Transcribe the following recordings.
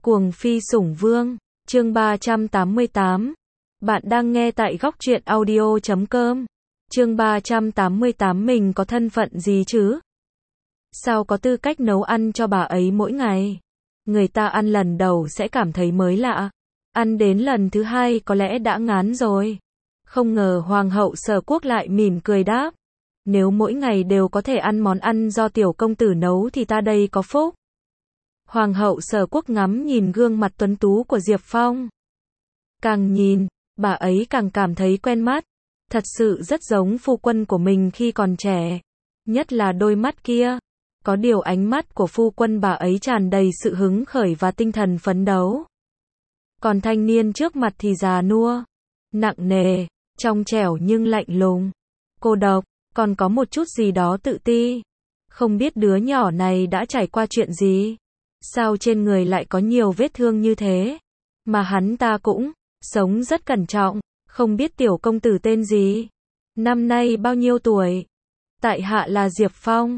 Cuồng phi sủng vương, chương 388. Bạn đang nghe tại góc truyện audio.com. Chương 388 mình có thân phận gì chứ? Sao có tư cách nấu ăn cho bà ấy mỗi ngày? Người ta ăn lần đầu sẽ cảm thấy mới lạ. Ăn đến lần thứ hai có lẽ đã ngán rồi. Không ngờ Hoàng hậu Sở Quốc lại mỉm cười đáp. Nếu mỗi ngày đều có thể ăn món ăn do tiểu công tử nấu thì ta đây có phúc. Hoàng hậu Sở Quốc ngắm nhìn gương mặt tuấn tú của Diệp Phong. Càng nhìn, bà ấy càng cảm thấy quen mắt. Thật sự rất giống phu quân của mình khi còn trẻ. Nhất là đôi mắt kia. Có điều ánh mắt của phu quân bà ấy tràn đầy sự hứng khởi và tinh thần phấn đấu. Còn thanh niên trước mặt thì già nua, nặng nề, trong trẻo nhưng lạnh lùng, cô độc, còn có một chút gì đó tự ti. Không biết đứa nhỏ này đã trải qua chuyện gì? Sao trên người lại có nhiều vết thương như thế? Mà hắn ta cũng sống rất cẩn trọng. Không biết tiểu công tử tên gì? Năm nay bao nhiêu tuổi? Tại hạ là Diệp Phong.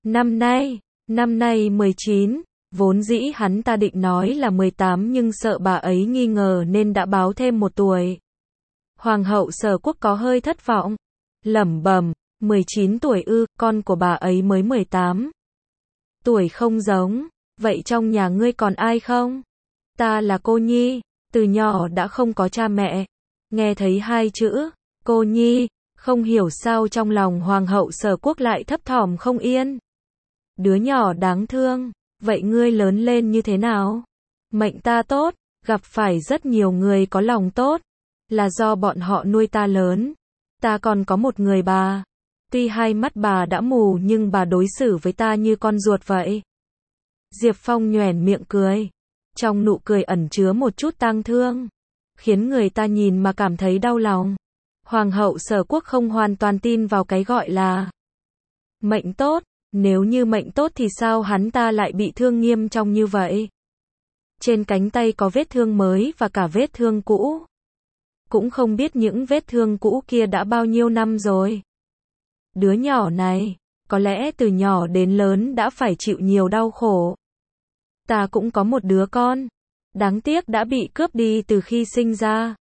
Năm nay 19. Vốn dĩ hắn ta định nói là 18 nhưng sợ bà ấy nghi ngờ nên đã báo thêm 1 tuổi. Hoàng hậu Sở Quốc có hơi thất vọng. Lẩm bẩm, 19 tuổi ư, con của bà ấy mới 18. Tuổi không giống. Vậy trong nhà ngươi còn ai không? Ta là cô nhi, từ nhỏ đã không có cha mẹ. Nghe thấy 2 chữ, cô nhi, không hiểu sao trong lòng Hoàng hậu Sở Quốc lại thấp thỏm không yên. Đứa nhỏ đáng thương, vậy ngươi lớn lên như thế nào? Mệnh ta tốt, gặp phải rất nhiều người có lòng tốt, là do bọn họ nuôi ta lớn. Ta còn có một người bà, tuy hai mắt bà đã mù nhưng bà đối xử với ta như con ruột vậy. Diệp Phong nhoẻn miệng cười, trong nụ cười ẩn chứa một chút tang thương, khiến người ta nhìn mà cảm thấy đau lòng. Hoàng hậu Sở Quốc không hoàn toàn tin vào cái gọi là mệnh tốt, nếu như mệnh tốt thì sao hắn ta lại bị thương nghiêm trọng như vậy? Trên cánh tay có vết thương mới và cả vết thương cũ. Cũng không biết những vết thương cũ kia đã bao nhiêu năm rồi. Đứa nhỏ này, có lẽ từ nhỏ đến lớn đã phải chịu nhiều đau khổ. Ta cũng có một đứa con, đáng tiếc đã bị cướp đi từ khi sinh ra.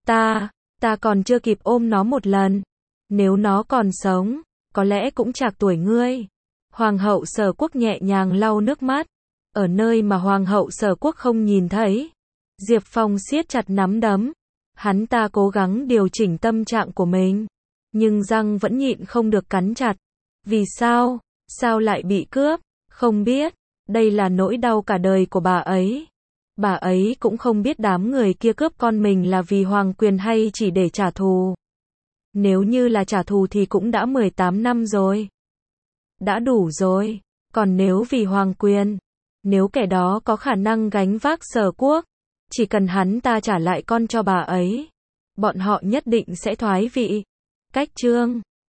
Ta còn chưa kịp ôm nó một lần. Nếu nó còn sống, có lẽ cũng trạc tuổi ngươi. Hoàng hậu Sở Quốc nhẹ nhàng lau nước mắt. Ở nơi mà Hoàng hậu Sở Quốc không nhìn thấy, Diệp Phong siết chặt nắm đấm. Hắn ta cố gắng điều chỉnh tâm trạng của mình, nhưng răng vẫn nhịn không được cắn chặt. Vì sao? Sao lại bị cướp? Không biết. Đây là nỗi đau cả đời của bà ấy. Bà ấy cũng không biết đám người kia cướp con mình là vì hoàng quyền hay chỉ để trả thù. Nếu như là trả thù thì cũng đã 18 năm rồi. Đã đủ rồi. Còn nếu vì hoàng quyền, nếu kẻ đó có khả năng gánh vác Sở Quốc, chỉ cần hắn ta trả lại con cho bà ấy, bọn họ nhất định sẽ thoái vị. Cách chương